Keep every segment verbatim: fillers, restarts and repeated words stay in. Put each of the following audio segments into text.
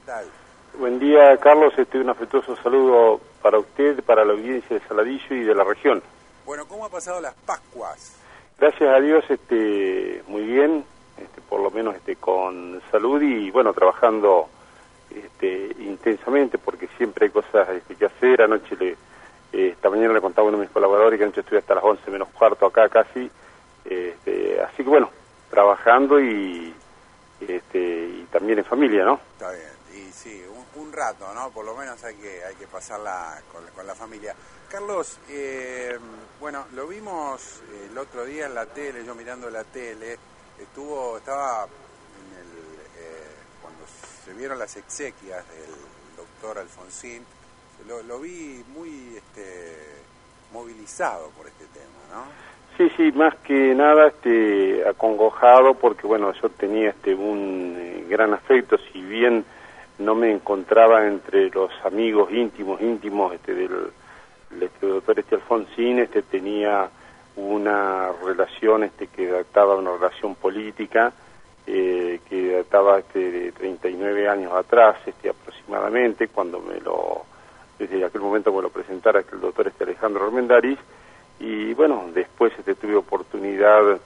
tal? Buen día, Carlos. Este, un afectuoso saludo para usted, para la audiencia de Saladillo y de la región. Bueno, ¿cómo ha pasado las Pascuas? Gracias a Dios, este, muy bien, este, por lo menos este, con salud y, bueno, trabajando este, intensamente, porque siempre hay cosas este, que hacer. Anoche, le, eh, esta mañana le contaba a uno de mis colaboradores que anoche estuve hasta las once menos cuarto acá casi. Este, así que, bueno, trabajando y, este, y también en familia, ¿no? Está bien. Y sí, un, un rato, ¿no? Por lo menos hay que hay que pasarla con, con la familia. Carlos, eh, bueno, lo vimos el otro día en la tele, yo mirando la tele, estuvo, estaba en el, eh, cuando se vieron las exequias del doctor Alfonsín, lo, lo vi muy este, movilizado por este tema, ¿no? Sí, sí, más que nada este, acongojado porque, bueno, yo tenía este un eh, gran afecto, si bien no me encontraba entre los amigos íntimos, íntimos este, del, del este, doctor este Alfonsín, este, tenía una relación este, que databa, una relación política, eh, que databa este, de treinta y nueve años atrás este, aproximadamente, cuando me lo, desde aquel momento me lo presentara el doctor este Alejandro Armendáriz. Y bueno, después este, tuve oportunidad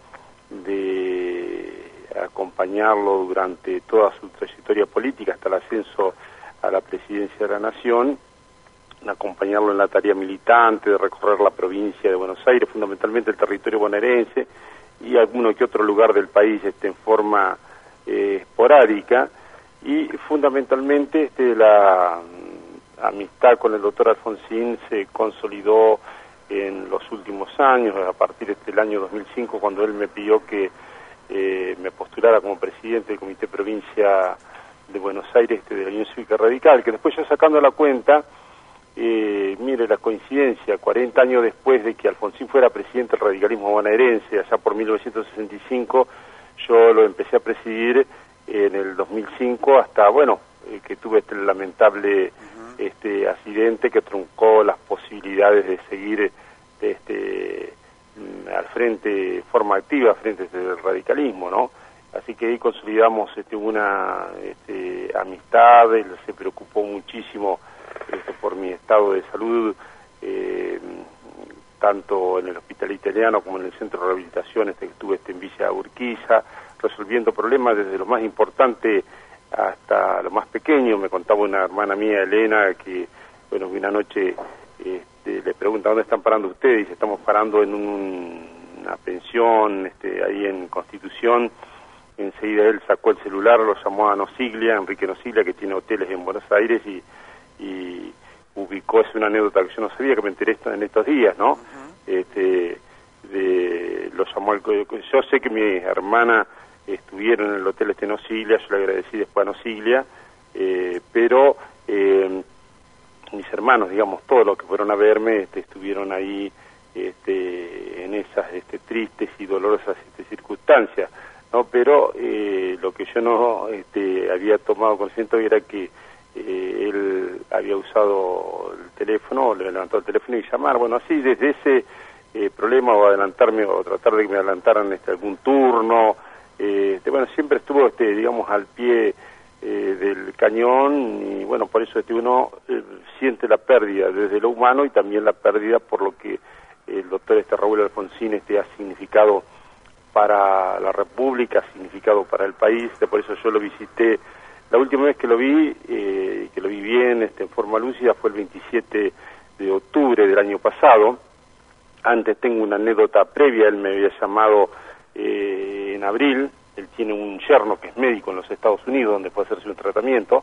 de acompañarlo durante toda su trayectoria política hasta el ascenso a la presidencia de la Nación, acompañarlo en la tarea militante de recorrer la provincia de Buenos Aires, fundamentalmente el territorio bonaerense y alguno que otro lugar del país este, en forma eh, esporádica, y fundamentalmente este, la amistad con el doctor Alfonsín se consolidó en los últimos años, a partir del año dos mil cinco, cuando él me pidió que eh, me postulara como presidente del Comité Provincia de Buenos Aires este, de la Unión Cívica Radical, que después yo sacando la cuenta, eh, mire la coincidencia, cuarenta años después de que Alfonsín fuera presidente del radicalismo bonaerense, allá por mil novecientos sesenta y cinco, yo lo empecé a presidir en el dos mil cinco hasta, bueno, eh, que tuve este lamentable este accidente que truncó las posibilidades de seguir este al frente de forma activa frente al radicalismo, ¿no? Así que ahí consolidamos este, una este, amistad. Él se preocupó muchísimo este, por mi estado de salud, eh, tanto en el hospital italiano como en el centro de rehabilitación este, que estuve este, en Villa Urquiza, resolviendo problemas desde lo más importante hasta lo más pequeño. Me contaba una hermana mía, Elena, que, bueno, una noche este, le pregunta dónde están parando ustedes, y dice, estamos parando en un, una pensión este, ahí en Constitución. Enseguida él sacó el celular, lo llamó a Nosiglia, Enrique Nosiglia, que tiene hoteles en Buenos Aires, y, y ubicó, es una anécdota que yo no sabía, que me enteré en estos días, ¿no? Uh-huh. este, de, lo llamó al, yo sé que mi hermana estuvieron en el hotel este Nosiglia, yo le agradecí después a Nosiglia, eh, pero eh, mis hermanos, digamos, todos los que fueron a verme, este, estuvieron ahí este, en esas este, tristes y dolorosas este, circunstancias, ¿no? Pero eh, lo que yo no este, había tomado conocimiento era que eh, él había usado el teléfono, le levantó el teléfono y llamar, bueno, así desde ese eh, problema, o adelantarme, o tratar de que me adelantaran este, algún turno. Eh, este, bueno, siempre estuvo, este, digamos, al pie eh, del cañón, y bueno, por eso este, uno eh, siente la pérdida desde lo humano y también la pérdida por lo que el doctor este, Raúl Alfonsín este, ha significado para la República, ha significado para el país. Este, por eso yo lo visité, la última vez que lo vi, eh, que lo vi bien, este, en forma lúcida, fue el veintisiete de octubre del año pasado. Antes tengo una anécdota previa, él me había llamado Eh, en abril. Él tiene un yerno que es médico en los Estados Unidos, donde puede hacerse un tratamiento.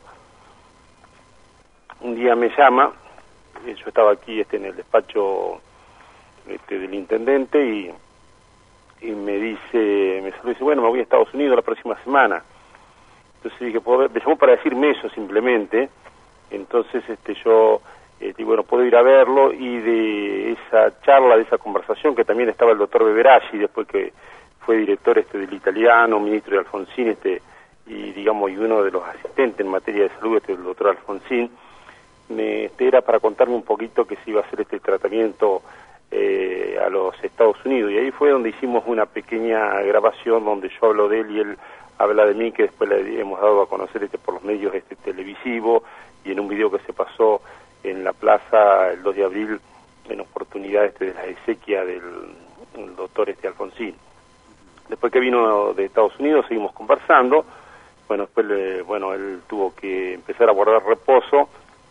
Un día me llama, eh, yo estaba aquí este, en el despacho este, del intendente, y, y me dice, me saluda y dice, bueno, me voy a Estados Unidos la próxima semana. Entonces dije, ¿puedo ver? Me llamó para decirme eso simplemente. Entonces este yo eh, digo, bueno, puedo ir a verlo, y de esa charla, de esa conversación, que también estaba el doctor Beberaggi, después que fue director este del italiano, ministro de Alfonsín, este, y digamos, y uno de los asistentes en materia de salud, este, el doctor Alfonsín, me, este, era para contarme un poquito que se iba a hacer este tratamiento eh, a los Estados Unidos, y ahí fue donde hicimos una pequeña grabación donde yo hablo de él y él habla de mí, que después le hemos dado a conocer este por los medios este televisivo y en un video que se pasó en la plaza el dos de abril en oportunidad este de la exequia del el doctor este Alfonsín. Después que vino de Estados Unidos seguimos conversando. Bueno, después le, bueno, él tuvo que empezar a guardar reposo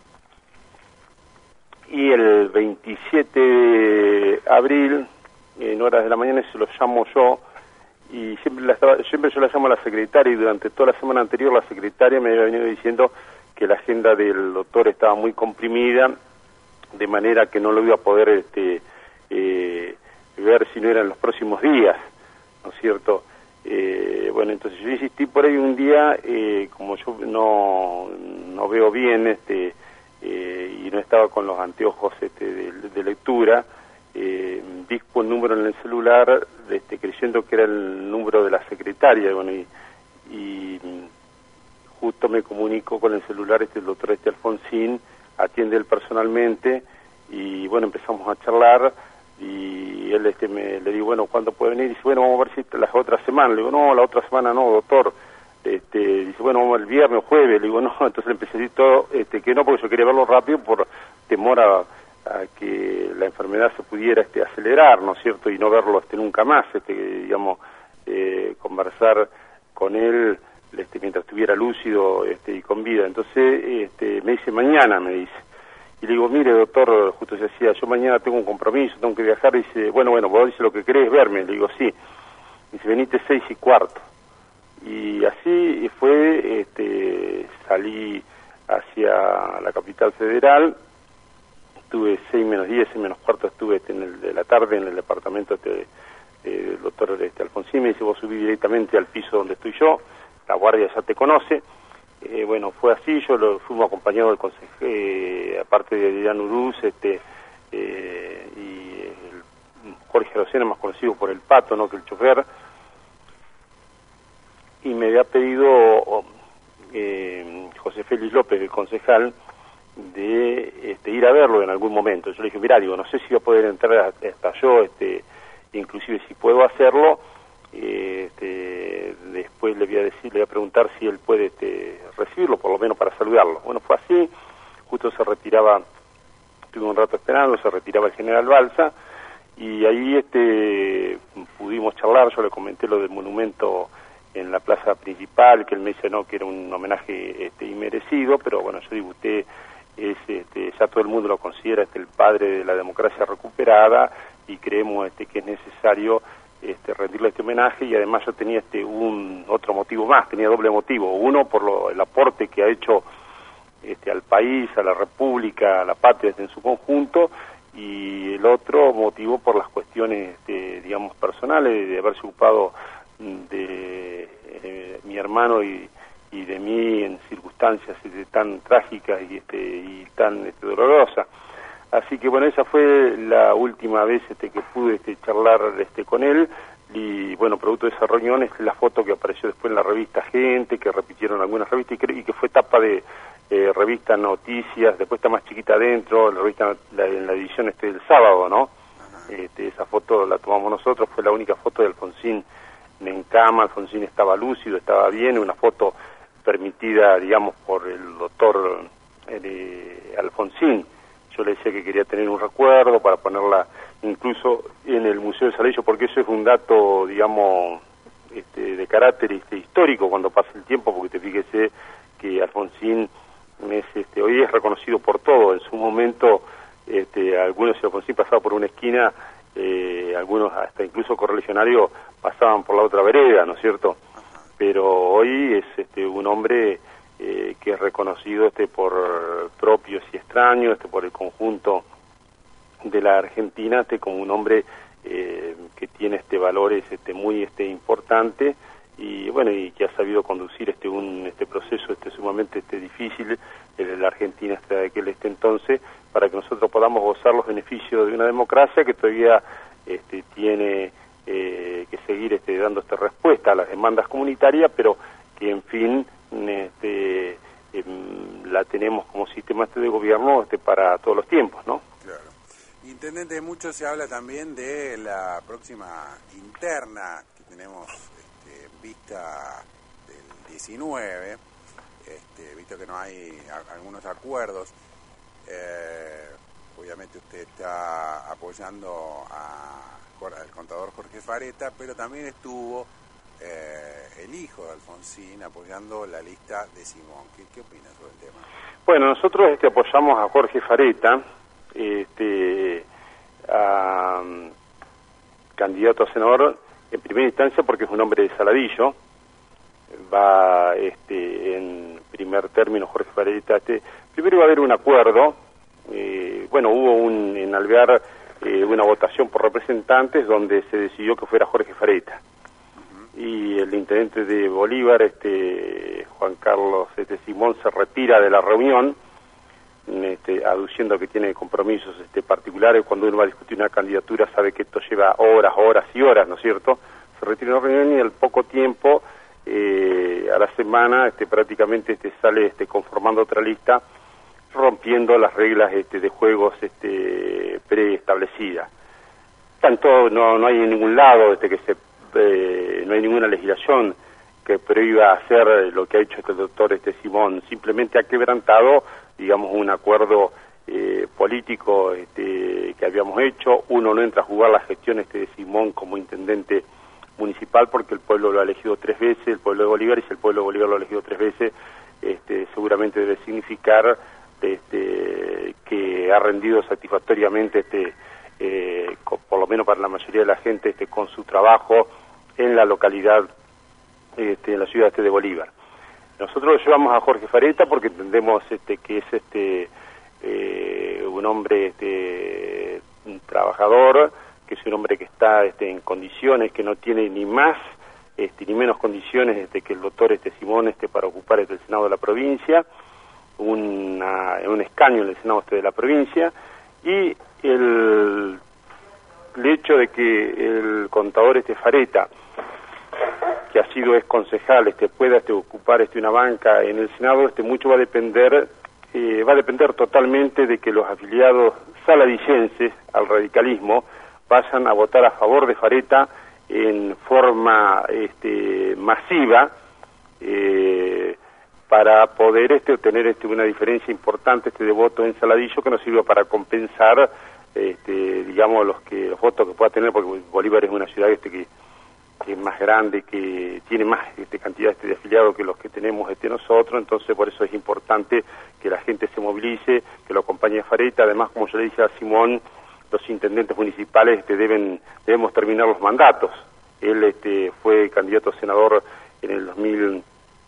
y el veintisiete de abril, en horas de la mañana, se lo llamo yo y siempre, la estaba, siempre yo la llamo a la secretaria y durante toda la semana anterior la secretaria me había venido diciendo que la agenda del doctor estaba muy comprimida, de manera que no lo iba a poder este, eh, ver si no eran los próximos días, ¿no es cierto? Eh, bueno, entonces yo insistí por ahí un día, eh, como yo no, no veo bien este eh, y no estaba con los anteojos este, de, de lectura, eh, dispo el número en el celular este, creyendo que era el número de la secretaria, bueno, y, y justo me comunicó con el celular este el doctor este Alfonsín, atiende él personalmente y bueno, empezamos a charlar y él este me le digo, bueno, ¿cuándo puede venir? Y dice, bueno, vamos a ver si la otra semana. Le digo, no, la otra semana no, doctor. Este, dice, bueno, vamos el viernes o jueves. Le digo, no, entonces le empecé a decir todo, este, que no, porque yo quería verlo rápido por temor a, a que la enfermedad se pudiera este, acelerar, ¿no es cierto? Y no verlo este, nunca más, este, digamos, eh, conversar con él este, mientras estuviera lúcido este, y con vida. Entonces este, me dice, mañana, me dice. Y le digo, mire, doctor, justo se decía, yo mañana tengo un compromiso, tengo que viajar. Y dice, bueno, bueno, vos dice lo que querés verme. Le digo, sí. Dice, venite seis y cuarto. Y así fue, este, salí hacia la capital federal, estuve seis menos diez, seis menos cuarto, estuve este, en el de la tarde en el departamento este, eh, del doctor este, Alfonsín. Me dice, vos subí directamente al piso donde estoy yo, la guardia ya te conoce. Eh, bueno, fue así, yo lo fuimos acompañado del consejero, eh, aparte de Adrián Uruz, este, eh, y el Jorge Rosena, más conocido por el Pato, ¿no?, que el chofer, y me había pedido eh, José Félix López, el concejal, de este, ir a verlo en algún momento. Yo le dije, mirá, digo, no sé si voy a poder entrar hasta yo, este, inclusive si puedo hacerlo, este, después le voy a decir, le voy a preguntar si él puede este, recibirlo, por lo menos para saludarlo. Bueno, fue así, justo se retiraba, estuve un rato esperando, se retiraba el general Balsa, y ahí este pudimos charlar, yo le comenté lo del monumento en la plaza principal, que él me dice no, que era un homenaje este, inmerecido, pero bueno, yo digo, usted es, este, ya todo el mundo lo considera este, el padre de la democracia recuperada, y creemos este, que es necesario este, rendirle este homenaje, y además yo tenía este un otro motivo más, tenía doble motivo, uno por lo, el aporte que ha hecho este, al país, a la república, a la patria en su conjunto, y el otro motivo por las cuestiones este, digamos personales, de haberse ocupado de eh, mi hermano y, y de mí en circunstancias este, tan trágicas y, este, y tan este, dolorosas. Así que bueno, esa fue la última vez este, que pude este, charlar este, con él, y bueno, producto de esa reunión es la foto que apareció después en la revista Gente, que repitieron algunas revistas y, y que fue tapa de eh, revista Noticias, después está más chiquita adentro, la revista la, en la edición este del sábado, ¿no? Este, esa foto la tomamos nosotros, fue la única foto de Alfonsín en cama. Alfonsín estaba lúcido, estaba bien, una foto permitida, digamos, por el doctor eh, Alfonsín. Yo le decía que quería tener un recuerdo para ponerla incluso en el Museo de Saladillo, porque eso es un dato, digamos, este, de carácter este, histórico cuando pasa el tiempo, porque te fíjese que Alfonsín es, este, hoy es reconocido por todo. En su momento, este, algunos de Alfonsín pasaban por una esquina, eh, algunos hasta incluso correligionarios pasaban por la otra vereda, ¿no es cierto? Pero hoy es este, un hombre eh, que es reconocido este, por propios y extraños, este, por el conjunto de la Argentina, este, como un hombre eh, que tiene este valores este, muy este, importante, y bueno, y que ha sabido conducir este un este proceso este sumamente este difícil en la Argentina hasta aquel este entonces, para que nosotros podamos gozar los beneficios de una democracia que todavía este tiene eh, que seguir este dando esta respuesta a las demandas comunitarias, pero que en fin este eh, la tenemos como sistema este de gobierno este para todos los tiempos, ¿no? Claro. Intendente, mucho se habla también de la próxima interna que tenemos vista diecinueve, este, visto que no hay a, algunos acuerdos, eh, obviamente usted está apoyando a, al contador Jorge Fareta, pero también estuvo eh, el hijo de Alfonsín apoyando la lista de Simón. ¿Qué, qué opina sobre el tema? Bueno, nosotros este, apoyamos a Jorge Fareta, este, a, um, candidato a senador en primera instancia porque es un hombre de Saladillo. Va este, en primer término Jorge Fareta. Este, primero iba a haber un acuerdo, eh, bueno, hubo un, en Alvear eh, una votación por representantes donde se decidió que fuera Jorge Fareta. Uh-huh. Y el intendente de Bolívar, este, Juan Carlos este, Simón, se retira de la reunión, este, aduciendo que tiene compromisos este, particulares. Cuando uno va a discutir una candidatura sabe que esto lleva horas, horas y horas, ¿no es cierto? Se retira de la reunión y al poco tiempo, eh, a la semana, este, prácticamente este, sale este, conformando otra lista, rompiendo las reglas este, de juegos este, preestablecidas. Tanto no, no hay en ningún lado este, que se eh, no hay ninguna legislación que prohíba hacer lo que ha hecho este doctor este Simón. Simplemente ha quebrantado, digamos, un acuerdo eh, político este, que habíamos hecho. Uno no entra a jugar la gestión este de Simón como intendente municipal porque el pueblo lo ha elegido tres veces, el pueblo de Bolívar, y si el pueblo de Bolívar lo ha elegido tres veces, este, seguramente debe significar este, que ha rendido satisfactoriamente, este, eh, con, por lo menos para la mayoría de la gente, este, con su trabajo en la localidad, este, en la ciudad este de Bolívar. Nosotros lo llevamos a Jorge Fareta porque entendemos este, que es este, eh, un hombre este, un trabajador, que es un hombre que está este, en condiciones, que no tiene ni más este, ni menos condiciones este, que el doctor este, Simón este, para ocupar este, el Senado de la provincia, una, un escaño en el Senado este, de la provincia, y el, el hecho de que el contador este, Fareta, que ha sido ex concejal, este, pueda este, ocupar este, una banca en el Senado, este, mucho va a depender, eh, va a depender totalmente de que los afiliados saladillenses al radicalismo vayan a votar a favor de Fareta en forma este, masiva, eh, para poder este, obtener este, una diferencia importante este, de votos en Saladillo que nos sirva para compensar este, digamos los que los votos que pueda tener, porque Bolívar es una ciudad este, que, que es más grande, que tiene más este, cantidad este, de afiliados que los que tenemos este, nosotros. Entonces por eso es importante que la gente se movilice, que lo acompañe a Fareta. Además, como yo le dije a Simón, los intendentes municipales este, deben debemos terminar los mandatos. Él este, fue candidato a senador en el dos mil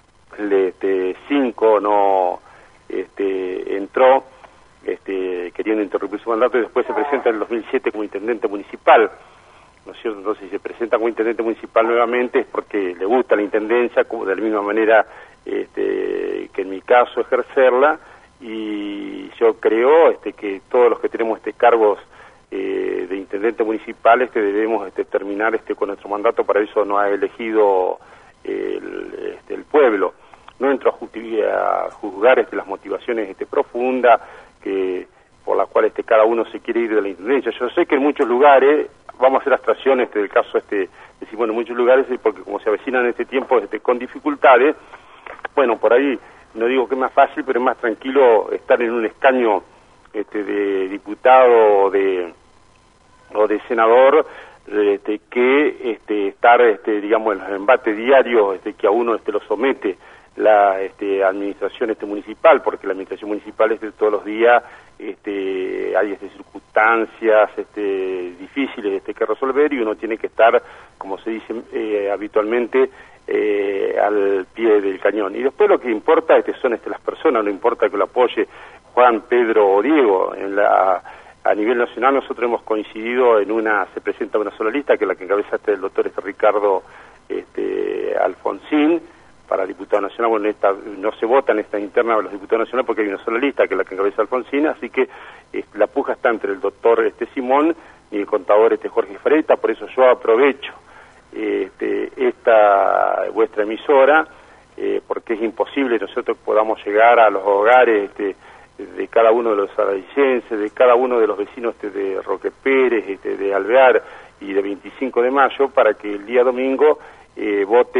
cinco, no este, entró este, queriendo interrumpir su mandato, y después se presenta en el dos mil siete como intendente municipal, ¿no es cierto? Entonces, si se presenta como intendente municipal nuevamente es porque le gusta la intendencia, como de la misma manera este, que en mi caso ejercerla, y yo creo este, que todos los que tenemos este cargos Eh, de intendente municipal este, debemos este, terminar este, con nuestro mandato. Para eso nos ha elegido eh, el, este, el pueblo. No entro a, a juzgar este, las motivaciones este, profundas que por las cuales este, cada uno se quiere ir de la intendencia. Yo sé que en muchos lugares, vamos a hacer abstracción este, del caso este, decir, bueno, en muchos lugares, porque como se avecinan en este tiempo este, con dificultades, bueno, por ahí no digo que es más fácil, pero es más tranquilo estar en un escaño Este, de diputado o de, o de senador este, que este, estar este, digamos en los embates diarios este, que a uno este, lo somete la este, administración este, municipal, porque la administración municipal este, todos los días este, hay este, circunstancias este, difíciles este, que resolver, y uno tiene que estar, como se dice eh, habitualmente, eh, al pie del cañón. Y después lo que importa este, son este, las personas, no importa que lo apoye Juan, Pedro o Diego. En la, a nivel nacional nosotros hemos coincidido en una, se presenta una sola lista, que es la que encabeza este, el doctor este, Ricardo este, Alfonsín, para diputado nacional. Bueno, esta, no se vota en esta interna de los diputados nacionales porque hay una sola lista, que es la que encabeza Alfonsín, así que eh, la puja está entre el doctor este, Simón y el contador este, Jorge Fareta. Por eso yo aprovecho este, esta vuestra emisora, eh, porque es imposible nosotros podamos llegar a los hogares este, de cada uno de los saladillenses, de cada uno de los vecinos este, de Roque Pérez, este, de Alvear y de veinticinco de mayo, para que el día domingo eh, voten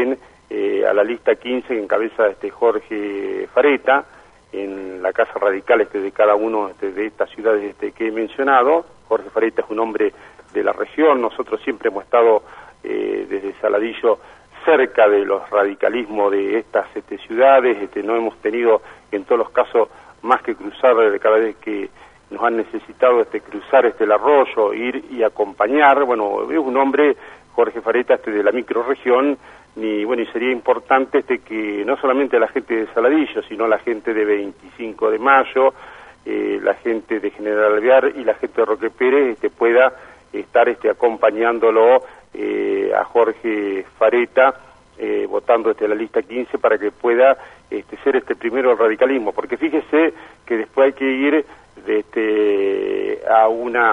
eh, a la lista quince que encabeza este Jorge Fareta, en la Casa Radical este, de cada uno este, de estas ciudades este, que he mencionado. Jorge Fareta es un hombre de la región, nosotros siempre hemos estado eh, desde Saladillo cerca de los radicalismos de estas este, ciudades, este, no hemos tenido en todos los casos más que cruzar cada vez que nos han necesitado este, cruzar este, el arroyo, ir y acompañar. Bueno, es un hombre, Jorge Fareta, este, de la microrregión, y bueno, y sería importante este, que no solamente la gente de Saladillo, sino la gente de veinticinco de mayo, eh, la gente de General Alvear y la gente de Roque Pérez este, pueda estar este, acompañándolo eh, a Jorge Fareta, eh, votando este, la lista quince para que pueda este, ser este primero el radicalismo, porque fíjese que después hay que ir de, este, a una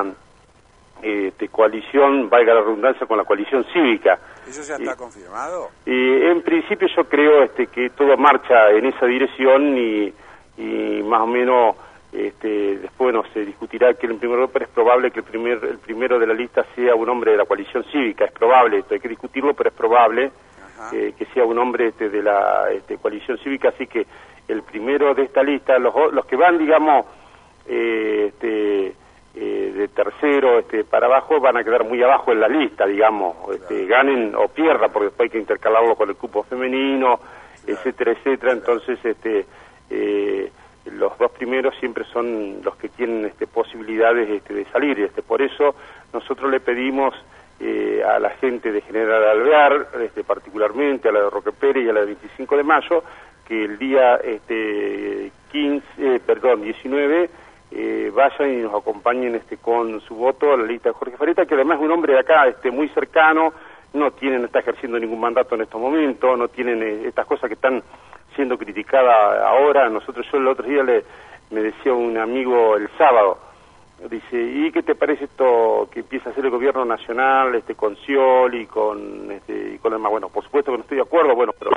este, coalición, valga la redundancia, con la coalición cívica. ¿Eso ya está y, confirmado? Y en principio yo creo este, que todo marcha en esa dirección y, y más o menos este, después no se discutirá que el primero, pero es probable que el, primer, el primero de la lista sea un hombre de la coalición cívica, es probable, esto hay que discutirlo, pero es probable eh, que sea un hombre este, de la este, coalición cívica, así que el primero de esta lista, los, los que van, digamos, eh, este, eh, de tercero este, para abajo, van a quedar muy abajo en la lista, digamos, este, claro. Ganen o pierdan, porque después hay que intercalarlo con el cupo femenino, claro. etcétera, etcétera, claro. Entonces, este... Eh, los dos primeros siempre son los que tienen este, posibilidades este, de salir, este, por eso nosotros le pedimos eh, a la gente de General Alvear, este, particularmente a la de Roque Pérez y a la de veinticinco de mayo, que el día este, quince, eh, perdón, diecinueve eh, vayan y nos acompañen este, con su voto a la lista de Jorge Fareta, que además es un hombre de acá este, muy cercano, no tiene, no está ejerciendo ningún mandato en estos momentos, no tienen eh, estas cosas que están siendo criticada ahora. Nosotros, yo el otro día le me decía un amigo el sábado, dice, ¿y qué te parece esto que empieza a hacer el gobierno nacional este con Scioli y con este y con el más? Bueno, por supuesto que no estoy de acuerdo, bueno, pero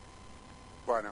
bueno,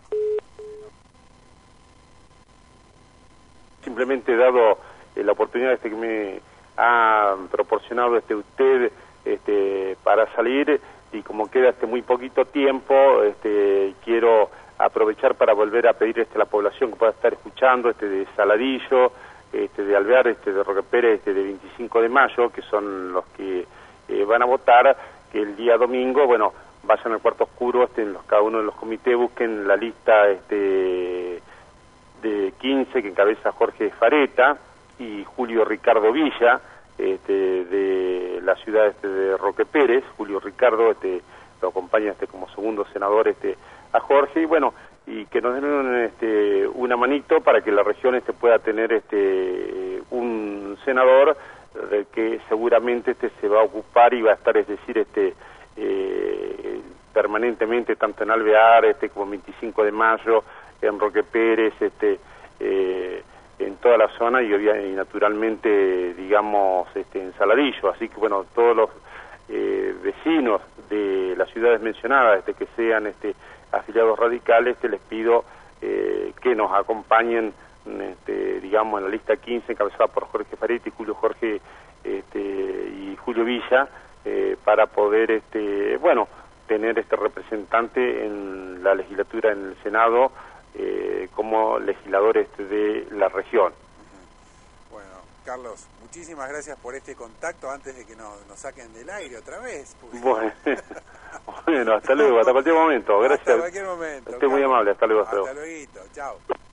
simplemente dado eh, la oportunidad este que me ha proporcionado este usted este para salir, y como queda este muy poquito tiempo, este quiero aprovechar para volver a pedir este, a la población que pueda estar escuchando este de Saladillo, este de Alvear, este de Roque Pérez, este de veinticinco de mayo, que son los que eh, van a votar, que el día domingo, bueno, vayan al cuarto oscuro, este, en los, cada uno de los comités busquen la lista este de quince que encabeza Jorge Fareta y Julio Ricardo Villa, este de la ciudad este de Roque Pérez. Julio Ricardo este lo acompaña este como segundo senador este a Jorge, y bueno, y que nos den este, una manito para que la región este pueda tener este un senador de que seguramente este se va a ocupar y va a estar, es decir, este eh, permanentemente tanto en Alvear este como veinticinco de mayo, en Roque Pérez, este eh, en toda la zona y, y naturalmente digamos este en Saladillo, así que bueno, todos los eh, vecinos de las ciudades mencionadas este que sean este afiliados radicales, que les pido eh, que nos acompañen, este, digamos, en la lista quince encabezada por Jorge Fareta y Julio Jorge este, y Julio Villa, eh, para poder, este, bueno, tener este representante en la legislatura, en el Senado, eh, como legisladores este, de la región. Bueno, Carlos, muchísimas gracias por este contacto antes de que nos, nos saquen del aire otra vez. Porque... Bueno. Bueno, hasta luego, hasta cualquier momento. Gracias. Hasta cualquier momento. Usted muy amable, hasta luego. Hasta luego. Chao.